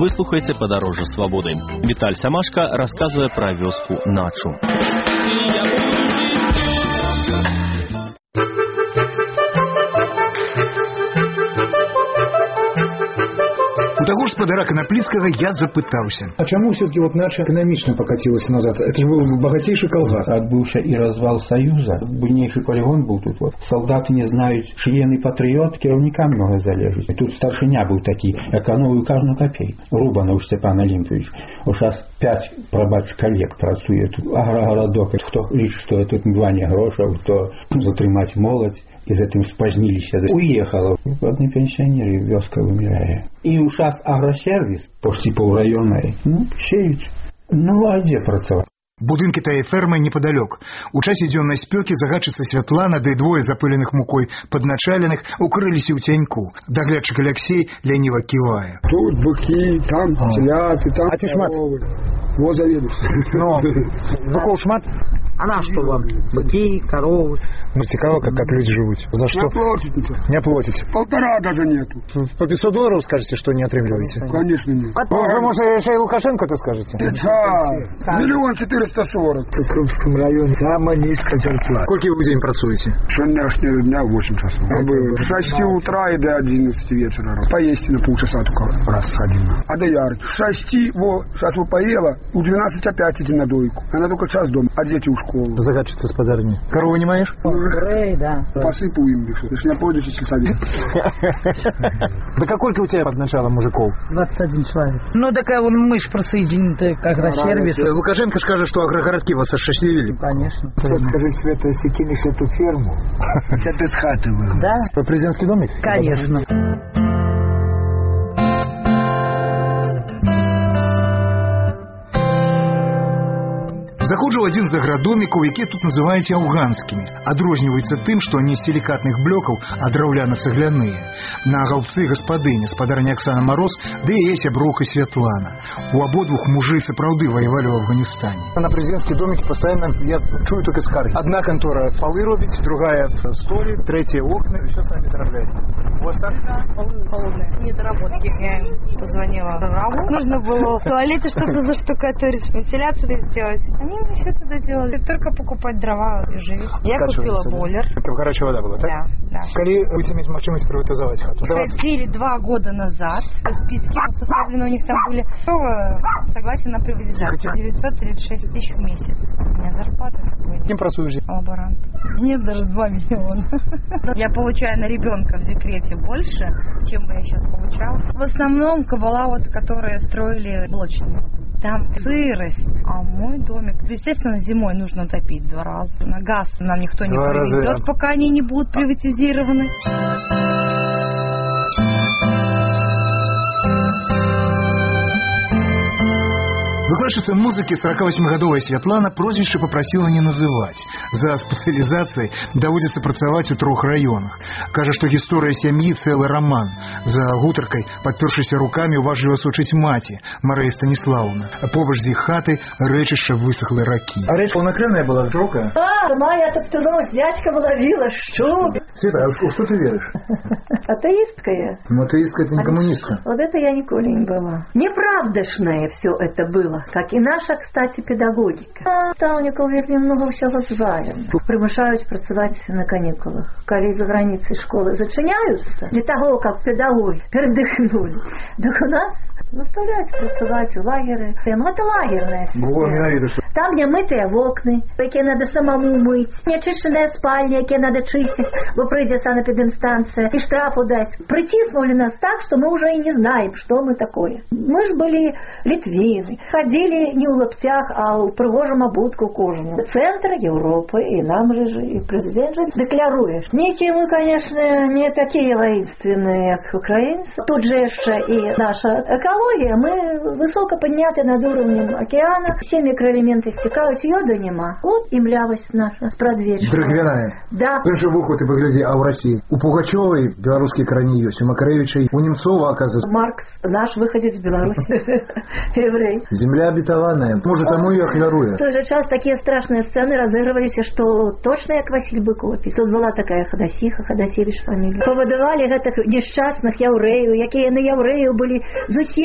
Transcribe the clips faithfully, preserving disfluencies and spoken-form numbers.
выслухайце падарожжа свабоды. Віталь Сямашка расказвае пра вёску Начу. У того ж спадара Канаплицкого я запытался. А чему все-таки вот Нача экономично покатилась назад? Это же был богатейший колгас. Отбывший и развал Союза, буйнейший полигон был тут. Вот. Солдаты не знают, члены патриот, кіраўніка много залежит. И тут старшиня был такий, экономил каждую копейку. Рубанов Степан Олимпович. Уж раз пять, пробач, коллег працует. Агрогородок. Кто лишь, что тут два не гроша, кто затримать молодь. И за этим спознились. Уехала. Одни пенсионеры, вёска вымирая. И у шас агросервис, почти полрайонной, ну, сеют. Ну, а где працаваць? Будынкі тае фермы непадалёк. У часе дзённай спёкі загадчыца Святлана ды двое запыленых мукой падначаленых укрыліся ў цяньку. Даглядчык Алексей ляніва ківае. Тут быкі, там теляты, там а ты шмат? Вот заведуешь. Но, быков шмат? А на что вам? Быки, коровы. Ну, цікаво, как, как люди живут. За что? Не платите ничего. Не платите. Полтора даже нету. По пятьсот долларов скажете, что не отрымливаете? Конечно нет. А вы, может, еще и Лукашенко это скажете? Да. Миллион четыреста сорок. В Крымском районе самая низкая зарплата. Сколько вы в день працуете? Вчерашнего дня восемь часов. С шести утра и до одиннадцати вечера. Поесть на полчаса только раз сходил. А до ярки. С шести, во, сейчас вы поела, у двенадцати опять иди на дойку. Она только час дома, а дети у школы. Загадчица с подарни. Корову не маешь? Рэй, да. Посыпу им дышу. Если не пойдете, сельсовет. Да какой-то у тебя под началом мужиков? двадцать один человек. Ну, такая вон мышь просоединенная к агросервису. Лукашенко скажет, что агрогородки вас осчастливили. Конечно. Скажи, Света, если кинешь эту ферму, это без хаты был. Да. По президентский домик? Конечно. Заходжу в один з аградомікаў, якія тут называюць афганскімі. Адрозніваецца тым, што они з сілікатных блёкаў, а драўляна-цагляныя. На галцы гаспадыня, спадарня Оксана Мороз, да и яе сяброўка Святлана. У абодвух мужы сапраўды воевали в Афганистане. На президентский домике постоянно я чую только скарги. Одна контора полы робит, другая столи, третья окна, и все сами дорабляют. У вас так? Да, полы холодные, недоработки. Я им позвонила в работу. Нужно было в туалете что-то заштукатурить, вентиляцию сделать. Они мне все туда делали. Только покупать дрова и живить. Я купила бойлер. Это горячая вода была, так? Да, да. Коли будете иметь возможность приватизовать хату? Просили два года назад. Списки составлены у них там были. Согласен на приватизацию. девятьсот тридцать шесть тысяч в месяц. У меня зарплата такой. Кем працуешь? Лаборант. Нет, даже два миллиона. Я получаю на ребенка в декрете больше, чем бы я сейчас получала. В основном кабала, вот, которые строили блочные. Там сырость, а мой домик. Естественно, зимой нужно топить два раза. На газ нам никто не Два привезет, раза. пока они не будут приватизированы. Выкладчица музыки сорокавосьмигадовая Святлана прозвище попросила не называть. За спецыялізацыяй даводзіцца працаваць у трох раёнах. Кажа, што гісторыя сям'і цэлы раман. За гутаркай, падпёршыся рукамі, уважліва сочыць маці, Марыя Станіслаўна. А побач з іх хаты рэчышча высохлай ракі. А речь полнокрыльная была, широкая? А, моя топтуновость, дядька ловила, что? Света, а что ты веришь? Атеистка я. Ну, атеистка, это не коммунистка. Вот это я николи не была. Неправдошное все это было, как и наша, кстати, педагогика. Наставников ведь немного всего знаем. Примушают працевать на каникулах. Коли за границей школы зачиняются, для того, как педагоги передохнули. Так у нас заставляют працевать в лагеры. Ну, это лагерная система. Там, где мытые окна, какие надо самому мыть, неочищенная спальня, какие надо чистить, бо прийде санэпидемстанция, и штрафу дать. Притиснули нас так, что мы уже и не знаем, что мы такое. Мы же были литвины, ходили не в лаптях, а в пригожем обутку кожаном. Центр Европы, и нам же, же и президент же декларует. Некие мы, конечно, не такие воинственные, как украинцы. Тут же еще и наша экология, мы высоко подняты над уровнем океана, все микроэлементы стекают, йода нема. Вот и млявость наша спрадвечная. Драгвяная. Да. Ты же выход и погляди, а в России? У Пугачевой белорусские корни есть, у Макаревича, у Немцова, оказывается. Маркс, наш выходец из Беларуси, еврей. Земля обетованная. Может, тому и охлярую. В тот же час такие страшные сцены разыгрывались, что точно як Василь Быков. И тут была такая Ходосиха, Ходосевич фамилия. Повыдавали этих несчастных евреев, якие на евреев были зусім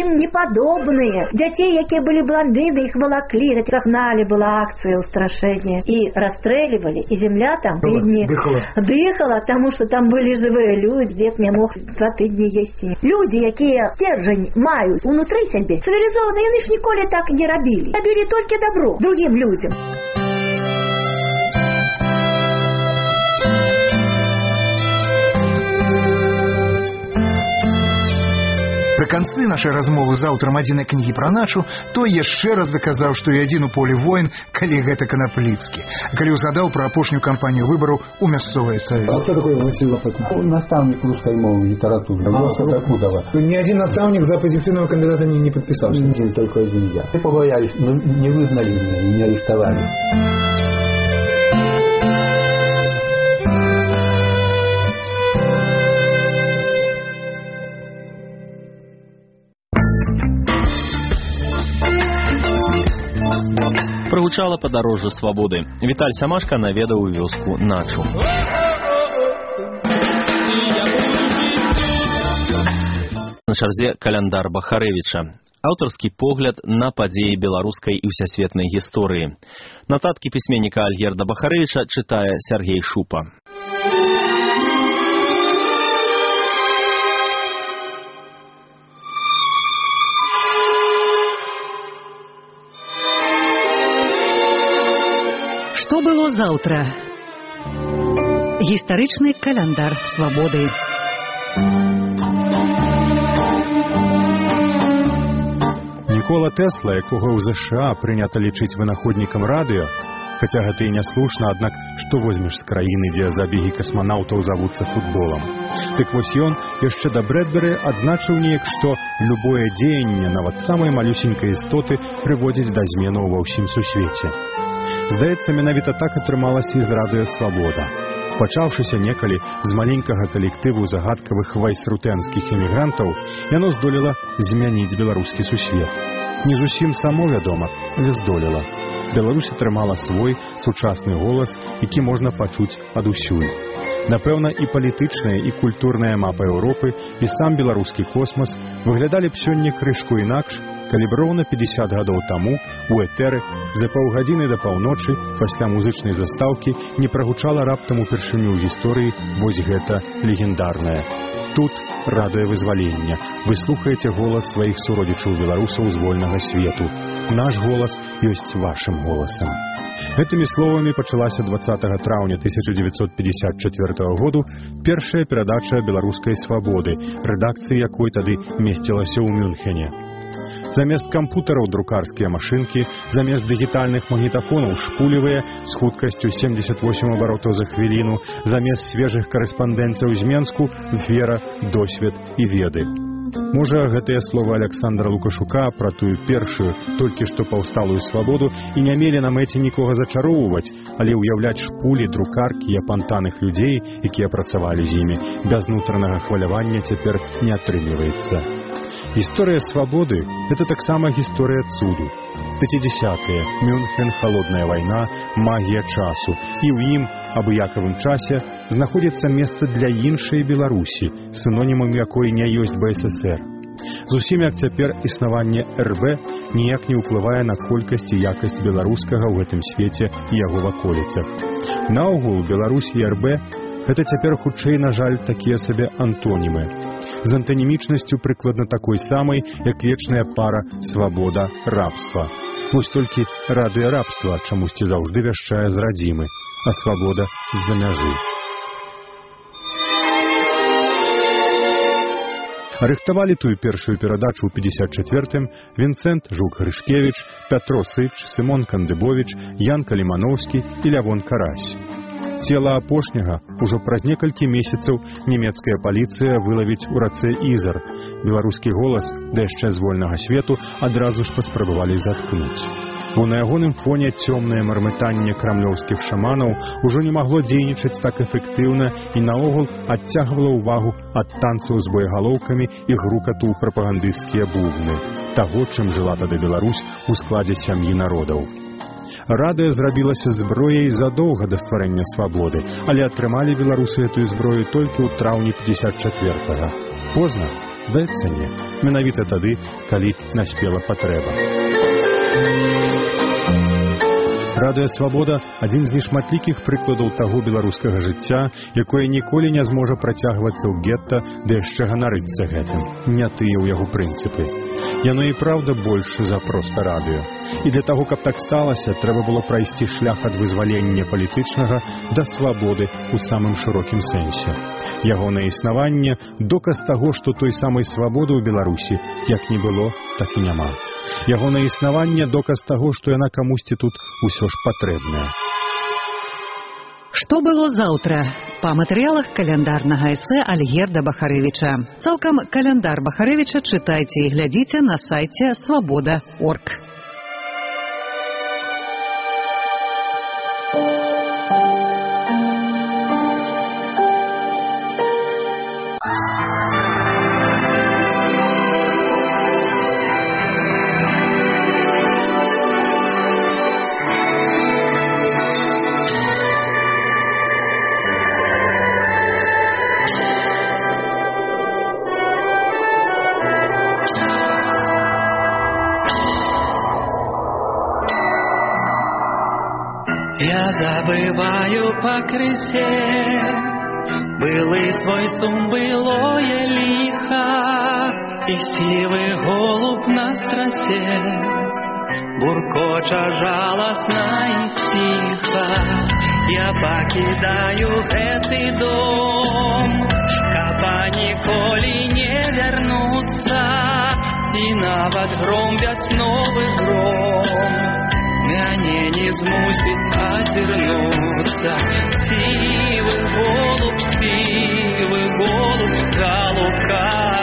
им неподобные. Детей, якія были блондины, их волокли, загнали, была акция устрашения. И расстреливали, и земля там три дни дыхала. дыхала, потому что там были живые люди, дед не мог два тыдні есть. Люди, якія стержень мают внутри себе, цивилизованные, яны ж ніколи так не робили. Робили только добро другим людям. Пры канцы нашай размовы з аўтарам адзінай кнігі пра начу той яшчэ раз заказаў, што і адзін у полі воін, калі гэта Канапліцкі. Калі ўзгадаў пра апошнюю кампанію выбараў у мясцовыя саветы. А кто такой Василий Лопатин? Он наставник русской мовы, литературы. А, Кудова. Ни один наставник за оппозиционного кандидата не, не подписался. Один, только один я. Мы побоялись, но не выгнали меня, не арестовали. Прагучала падарожжа свабоды. Віталь Сямашка наведаў вёску Начу. На чарзе каляндар Бахарэвіча. Аўтарскі погляд на падзеі беларускай і ўсясветнай гісторыі. Нататкі пісьменніка Альгерда Бахарэвіча чытае Сергей Шупа. Што было заўтра? Гістарычны каляндар свабоды. Нікола Тэсла, якога ў ЗША прынята лічыць вынаходнікам радыё, хаця гэта і няслушна, аднак што возьмеш з краіны, дзе забегі касманаўтаў завуцца футболам. Дык вось ён яшчэ да Брэдберы адзначыў неяк, што любое дзеянне, нават самай малюсенькай істоты, прыводзіць да зменаў ва ўсім сусвеце. Здаецца, менавіта так атрымалася і з радыё «Свабода». Пачаўшыся некалі з маленькага калектыву загадкавых вайсрутэнскіх эмігрантаў, яно здолела змяніць беларускі сусвет. Не зусім само, вядома, але здолела. Беларусь атрымала свой сучасны голас, які можна пачуць адусюль. Напэўна, і палітычная, і культурная мапа Еўропы, і сам беларускі космас выглядалі б сёння крышку інакш, калі б роўна пятьдесят гадоў таму у этэры за паўгадзіны да паўночы пасля музычнай застаўкі не прагучала раптам упершыню ў гісторыі вось гэта легендарнае. Тут радыёвызвалення. Вы слухаеце голас сваіх суродзічаў беларусаў з вольнага свету. Наш голас ёсць вашым голасам. Гэтымі словамі пачалася двадцатага траўня тысяча дзевяцьсот пятьдесят четвёртага году першая перадача беларускай свабоды, рэдакцыі якой тады месцілася ў Мюнхене. Замест кампутараў друкарскія машынкі, замест дыгітальных магнітафонаў шпулевыя з хуткасцю семьдесят восемь абаротаў за хвіліну, замест свежых карэспандэнцыяў з Менску вера, досвед і веды. Можа, гэтыя словы Александра Лукашука пра тую першую, толькі што паўсталую свабоду і не мелі на мэце нікога зачароўваць, але ўяўляць шпулі, друкаркі і апантаных людзей, якія працавалі з імі, без нутранага хвалявання цяпер не атрымліваецца. Гісторыя свабоды – это таксама гісторыя цуду. пятидесятые, Мюнхен, холодная вайна, магія часу. І ў ім, абыякавым часе, знаходзіцца месца для іншай Беларусі, синонімам якой не ёсць БССР. Зусім як цяпер існаванне эр бэ ніяк не ўплывае на колькасць і якасць беларускага ў гэтым свеце і яго ваколіцах. Наогул, Беларусь і эр бэ – гэта цяпер хутчэй, на жаль, такія сабе антонімы. З антанімічнасцю прыкладна такой самай, як вечная пара свабода-рабства. Вось толькі радыё-рабства чамусьці заўжды вяшчае з радзімы, а свабода з-за мяжы. Рыхтавалі тую першую перадачу ў пятьдесят четвёртым Вінцэнт Жук-Грышкевіч, Пятро Сыч, Сымон Кандыбовіч, Ян Калімановскі і Лявон Карась. Цела апошняга ўжо праз некалькі месяцаў нямецкая паліцыя вылавіць у рацэ Ізар. Беларускі голас, да яшчэ з вольнага свету, адразу ж паспрабавалі заткнуць. Бо на ягоным фоне цёмнае мармытанне крамлёўскіх шаманаў ужо не магло дзейнічаць так эфектыўна і наогул адцягвала ўвагу ад танцаў з боегалоўкамі і грукату ў прапагандысцкія бубны, таго, чым жыла тады Беларусь у складзе сям'і народаў. Радыё зрабілася зброяй задоўга да стварэння свабоды, але атрымалі беларусы гэтую зброю толькі ў траўні пятьдесят четвёртага. Позна? Здаецца, не. менавіта тады, калі наспела патрэба. Радыё «Свабода» – адзін з нешматлікіх прыкладаў таго беларускага жыцця, якое ніколі не зможа працягвацца ў гетта, ды яшчэ ганарыцца гэтым. Не тыя ў яго прынцыпы. Яно і праўда больш за проста радыё. І для таго, каб так сталася, трэба было прайсці шлях ад вызвалення палітычнага да свабоды ў самым шырокім сэнсе. Ягонае існаванне – доказ таго, што той самай свабоды ў Беларусі як не было, так і няма. Ягонае існаванне – доказ таго, што яна камусьці тут усё ж патрэбная. Што было заўтра? Па матэрыялах каляндарнага эсэ Альгерда Бахарэвіча. Цалкам каляндар Бахарэвіча чытайце і глядзіце на сайце свабода точка орг. Я забываю покрысе былый свой сум, былое лихо, и сивый голубь на страсе буркоча жалостно и тихо. Я покидаю этот дом, каб ніколі не вернуться, и нават гром весновый гром мяне не змусіць азірнуцца. Сівы голубь, сівы голубь, голубка